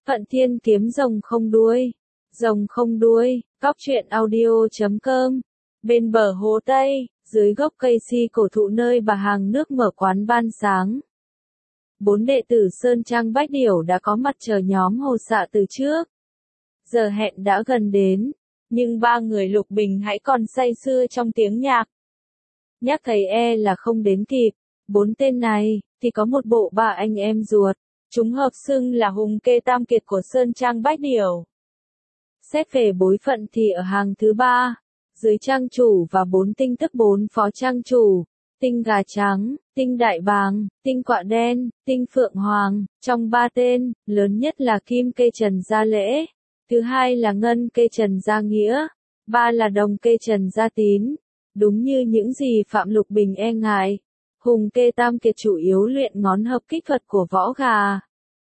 Phận Thiên kiếm rồng không đuôi. Rồng không đuôi, cóc truyện audio.com. Bên bờ hồ Tây, dưới gốc cây si cổ thụ nơi bà hàng nước mở quán ban sáng. 4 đệ tử Sơn Trang Bách Điểu đã có mặt chờ nhóm Hồ Xạ từ trước. Giờ hẹn đã gần đến, nhưng 3 người Lục Bình hãy còn say sưa trong tiếng nhạc. Nhắc thầy là không đến kịp. 4 tên này, thì có một bộ 3 anh em ruột. Chúng hợp xưng là Hùng Kê Tam Kiệt của Sơn Trang Bách Điểu. Xét về bối phận thì ở hàng thứ 3, dưới trang chủ và 4 tinh tức 4 phó trang chủ, tinh gà trắng, tinh đại bàng, tinh quạ đen, tinh phượng hoàng, trong 3 tên, lớn nhất là Kim Kê Trần Gia Lễ, thứ hai là Ngân Kê Trần Gia Nghĩa, 3 là Đồng Kê Trần Gia Tín. Đúng như những gì Phạm Lục Bình e ngại, Hùng Kê Tam Kiệt chủ yếu luyện ngón hợp kích thuật của võ gà.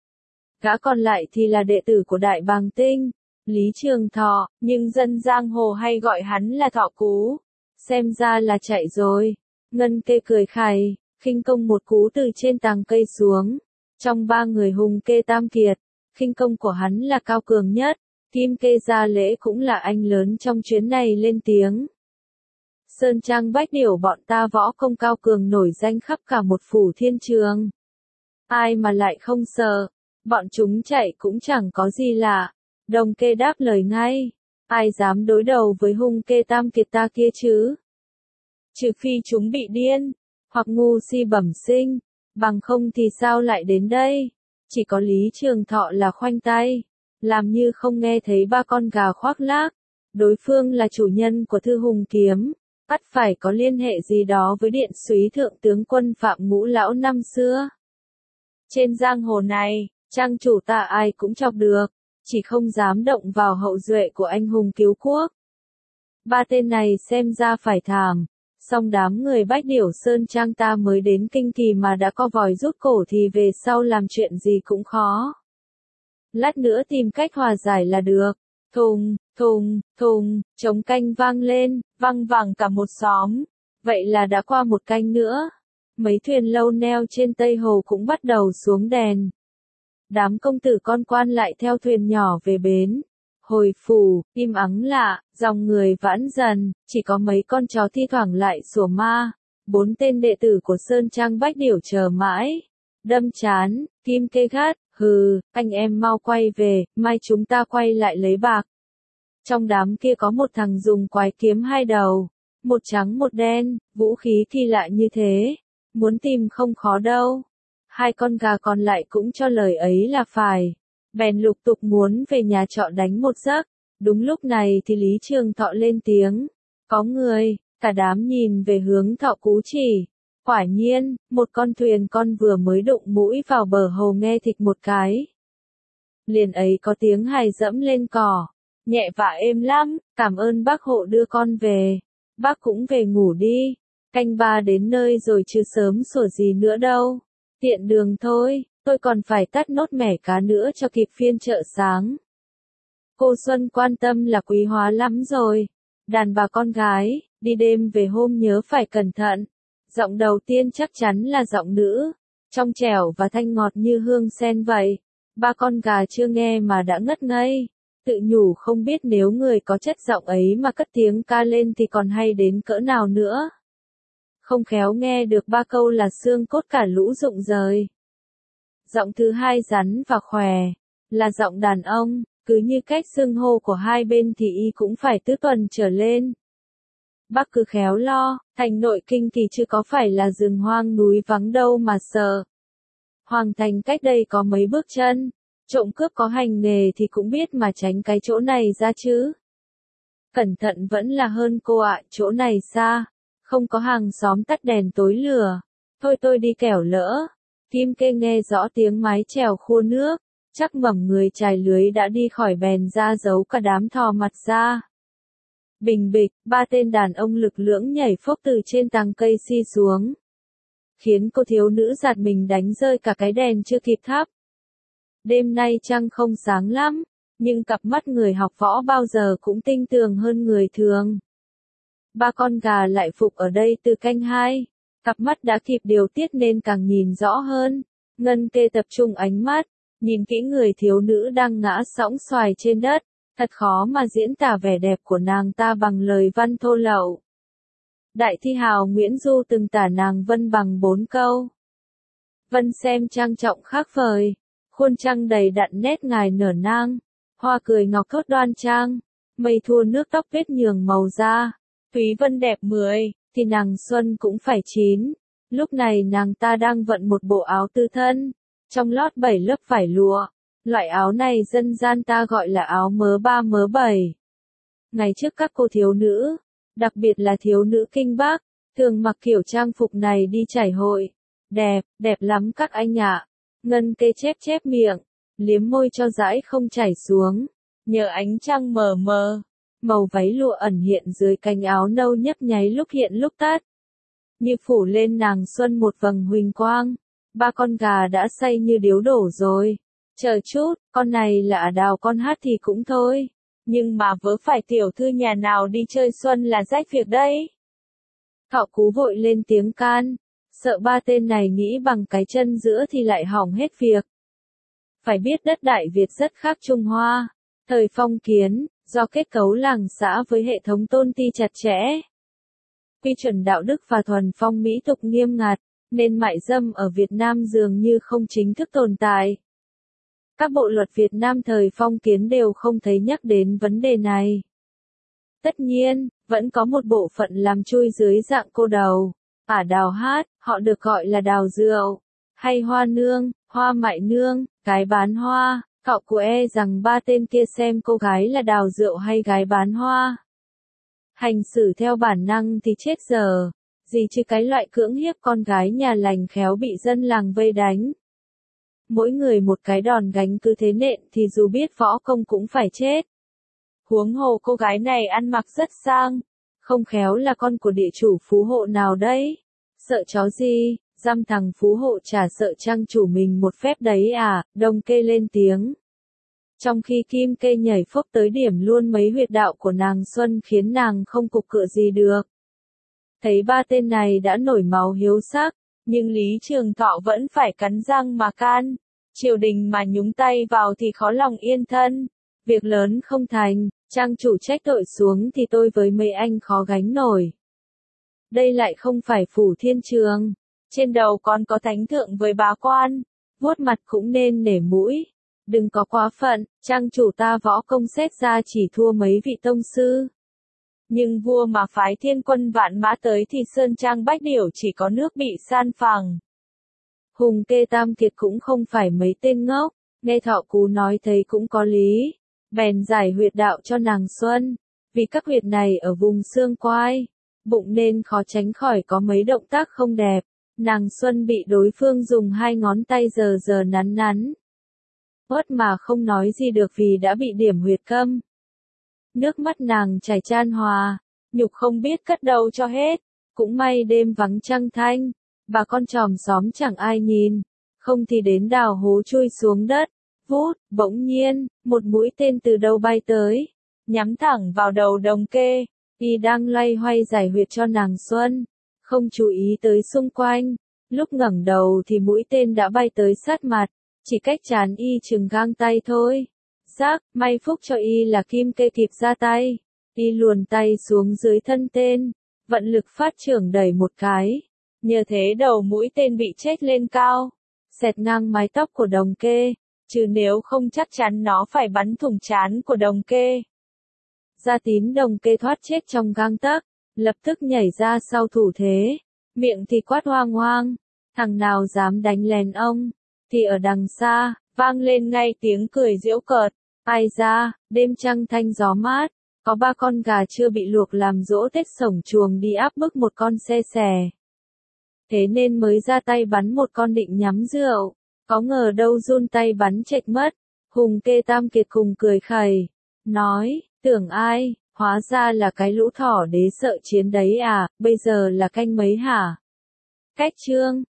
Gã còn lại thì là đệ tử của Đại Bàng Tinh, Lý Trường Thọ, nhưng dân giang hồ hay gọi hắn là Thọ Cú. Xem ra là chạy rồi. Ngân Kê cười khày, khinh công một cú từ trên tàng cây xuống. Trong 3 người Hùng Kê Tam Kiệt, khinh công của hắn là cao cường nhất. Kim Kê Gia Lễ cũng là anh lớn trong chuyến này lên tiếng. Sơn Trang Bách Điểu bọn ta võ công cao cường nổi danh khắp cả một phủ thiên trường. Ai mà lại không sợ, bọn chúng chạy cũng chẳng có gì lạ. Đồng Kê đáp lời ngay, ai dám đối đầu với Hùng Kê Tam Kiệt ta kia chứ? Trừ phi chúng bị điên, hoặc ngu si bẩm sinh, bằng không thì sao lại đến đây? Chỉ có Lý Trường Thọ là khoanh tay, làm như không nghe thấy 3 con gà khoác lác. Đối phương là chủ nhân của Thư Hùng Kiếm, ắt phải có liên hệ gì đó với điện súy thượng tướng quân Phạm Ngũ Lão năm xưa. Trên giang hồ này, trang chủ ta ai cũng chọc được, chỉ không dám động vào hậu duệ của anh hùng cứu quốc. 3 tên này xem ra phải thảm, song đám người Bách Điểu Sơn Trang ta mới đến kinh kỳ mà đã co vòi rút cổ thì về sau làm chuyện gì cũng khó. Lát nữa tìm cách hòa giải là được. Thùng, thùng, thùng, trống canh vang lên, vang vẳng cả một xóm. Vậy là đã qua một canh nữa. Mấy thuyền lâu neo trên Tây Hồ cũng bắt đầu xuống đèn. Đám công tử con quan lại theo thuyền nhỏ về bến. Hồi phủ, im ắng lạ, dòng người vãn dần, chỉ có mấy con chó thi thoảng lại sủa ma. 4 tên đệ tử của Sơn Trang Bách Điểu chờ mãi. Đâm chán, Kim Kê gắt, hừ, anh em mau quay về, mai chúng ta quay lại lấy bạc. Trong đám kia có một thằng dùng quái kiếm 2 đầu, một trắng một đen, vũ khí kỳ lạ như thế, muốn tìm không khó đâu. 2 con gà còn lại cũng cho lời ấy là phải, bèn lục tục muốn về nhà trọ đánh một giấc. Đúng lúc này thì Lý Trường Thọ lên tiếng, có người, cả đám nhìn về hướng Thọ Cú chỉ. Quả nhiên, một con thuyền con vừa mới đụng mũi vào bờ hồ nghe thịch một cái. Liền ấy có tiếng hài dẫm lên cỏ, nhẹ và êm lắm, cảm ơn bác hộ đưa con về. Bác cũng về ngủ đi, canh 3 đến nơi rồi chứ sớm sủa gì nữa đâu. Tiện đường thôi, tôi còn phải tắt nốt mẻ cá nữa cho kịp phiên chợ sáng. Cô Xuân quan tâm là quý hóa lắm rồi. Đàn bà con gái, đi đêm về hôm nhớ phải cẩn thận. Giọng đầu tiên chắc chắn là giọng nữ, trong trẻo và thanh ngọt như hương sen vậy. 3 con gà chưa nghe mà đã ngất ngây, tự nhủ không biết nếu người có chất giọng ấy mà cất tiếng ca lên thì còn hay đến cỡ nào nữa. Không khéo nghe được 3 câu là xương cốt cả lũ rụng rời. Giọng thứ 2 rắn và khỏe, là giọng đàn ông, cứ như cách xưng hô của hai bên thì y cũng phải tứ tuần trở lên. Bác cứ khéo lo, thành nội kinh thì chưa có phải là rừng hoang núi vắng đâu mà sợ. Hoàng thành cách đây có mấy bước chân, trộm cướp có hành nghề thì cũng biết mà tránh cái chỗ này ra chứ. Cẩn thận vẫn là hơn cô ạ, chỗ này xa, không có hàng xóm tắt đèn tối lửa. Thôi tôi đi kẻo lỡ. Kim Kê nghe rõ tiếng mái chèo khua nước, chắc mẩm người chài lưới đã đi khỏi bèn ra giấu cả đám thò mặt ra. Bình bịch, 3 tên đàn ông lực lưỡng nhảy phốc từ trên tàng cây si xuống, khiến cô thiếu nữ giật mình đánh rơi cả cái đèn chưa kịp thắp. Đêm nay trăng không sáng lắm, nhưng cặp mắt người học võ bao giờ cũng tinh tường hơn người thường. 3 con gà lại phục ở đây từ canh 2, cặp mắt đã kịp điều tiết nên càng nhìn rõ hơn. Ngân Kê tập trung ánh mắt, Nhìn kỹ người thiếu nữ đang ngã sõng xoài trên đất, thật khó mà diễn tả vẻ đẹp của nàng ta bằng lời văn thô lậu. Đại thi hào Nguyễn Du từng tả nàng Vân bằng 4 câu. Vân xem trang trọng khác vời, khuôn trăng đầy đặn nét ngài nở nang, hoa cười ngọc thốt đoan trang, mây thua nước tóc vết nhường màu da. Thúy Vân đẹp 10, thì nàng Xuân cũng phải 9. Lúc này nàng ta đang vận một bộ áo tư thân, trong lót 7 lớp vải lụa. Loại áo này dân gian ta gọi là áo mớ 3 mớ 7. Ngày trước các cô thiếu nữ, đặc biệt là thiếu nữ Kinh Bắc, thường mặc kiểu trang phục này đi chảy hội. Đẹp, đẹp lắm các anh ạ. Ngân Kê chép chép miệng, liếm môi cho dãi không chảy xuống. Nhờ ánh trăng mờ mờ, màu váy lụa ẩn hiện dưới cánh áo nâu nhấp nháy lúc hiện lúc tắt. Như phủ lên nàng Xuân một vầng huỳnh quang. Ba con gà đã say như điếu đổ rồi. Chờ chút, con này là Đào con hát thì cũng thôi. Nhưng mà vớ phải tiểu thư nhà nào đi chơi xuân là rách việc đấy. Thọ Cú vội lên tiếng can, sợ ba tên này nghĩ bằng cái chân giữa thì lại hỏng hết việc. Phải biết đất Đại Việt rất khác Trung Hoa. Thời phong kiến, do kết cấu làng xã với hệ thống tôn ti chặt chẽ, quy chuẩn đạo đức và thuần phong mỹ tục nghiêm ngặt, nên mại dâm ở Việt Nam dường như không chính thức tồn tại. Các bộ luật Việt Nam thời phong kiến đều không thấy nhắc đến vấn đề này. Tất nhiên, vẫn có một bộ phận làm chui dưới dạng cô đầu. Đào hát, họ được gọi là đào rượu, hay hoa nương, hoa mại nương, gái bán hoa. Cậu của rằng ba tên kia xem cô gái là đào rượu hay gái bán hoa. Hành xử theo bản năng thì chết giờ, gì chứ cái loại cưỡng hiếp con gái nhà lành khéo bị dân làng vây đánh. Mỗi người một cái đòn gánh cứ thế nện thì dù biết võ công cũng phải chết. Huống hồ cô gái này ăn mặc rất sang, không khéo là con của địa chủ phú hộ nào đấy. Sợ chó gì, dăm thằng phú hộ chả sợ trang chủ mình một phép đấy à, Đông Kê lên tiếng. Trong khi Kim Kê nhảy phốc tới điểm luôn mấy huyệt đạo của nàng Xuân khiến nàng không cục cựa gì được. Thấy ba tên này đã nổi máu hiếu sắc, nhưng Lý Trường Thọ vẫn phải cắn răng mà can. Triều đình mà nhúng tay vào thì khó lòng yên thân. Việc lớn không thành, trang chủ trách tội xuống thì tôi với mấy anh khó gánh nổi. Đây lại không phải Phủ Thiên Trường. Trên đầu còn có thánh thượng với bá quan. Vuốt mặt cũng nên nể mũi. Đừng có quá phận, trang chủ ta võ công xét ra chỉ thua mấy vị tông sư. Nhưng vua mà phái thiên quân vạn mã tới thì Sơn Trang Bách Điểu chỉ có nước bị san phẳng. Hùng Kê Tam Kiệt cũng không phải mấy tên ngốc, nghe Thọ Cú nói thấy cũng có lý. Bèn giải huyệt đạo cho nàng Xuân, vì các huyệt này ở vùng xương quai, bụng nên khó tránh khỏi có mấy động tác không đẹp. Nàng Xuân bị đối phương dùng 2 ngón tay giờ nắn nắn. Uất mà không nói gì được vì đã bị điểm huyệt câm. Nước mắt nàng chảy chan hòa, nhục không biết cất đâu cho hết. Cũng may đêm vắng trăng thanh, bà con chòm xóm chẳng ai nhìn, không thì đến đào hố chui xuống đất. Vút, bỗng nhiên, một mũi tên từ đâu bay tới, nhắm thẳng vào đầu Đồng Kê. Y đang loay hoay giải huyệt cho nàng Xuân, không chú ý tới xung quanh. Lúc ngẩng đầu thì mũi tên đã bay tới sát mặt, chỉ cách trán Y chừng gang tay thôi. Rắc, may phúc cho Y là Kim Kê kịp ra tay. Y luồn tay xuống dưới thân tên, vận lực phát trưởng đẩy một cái. Nhờ thế đầu mũi tên bị chết lên cao, xẹt ngang mái tóc của Đồng Kê, chứ nếu không chắc chắn nó phải bắn thủng trán của Đồng Kê. Gia Tín Đồng Kê thoát chết trong gang tấc, lập tức nhảy ra sau thủ thế, miệng thì quát hoang hoang, thằng nào dám đánh lén ông, thì ở đằng xa, vang lên ngay tiếng cười giễu cợt. Ai ra, đêm trăng thanh gió mát, có 3 con gà chưa bị luộc làm giỗ Tết sổng chuồng đi áp bức một con xe xè. Thế nên mới ra tay bắn một con định nhắm rượu, có ngờ đâu run tay bắn chệch mất. Hùng Kê Tam Kiệt cùng cười khẩy, nói, tưởng ai, hóa ra là cái lũ thỏ đế sợ chiến đấy à, bây giờ là canh mấy hả? Cách chương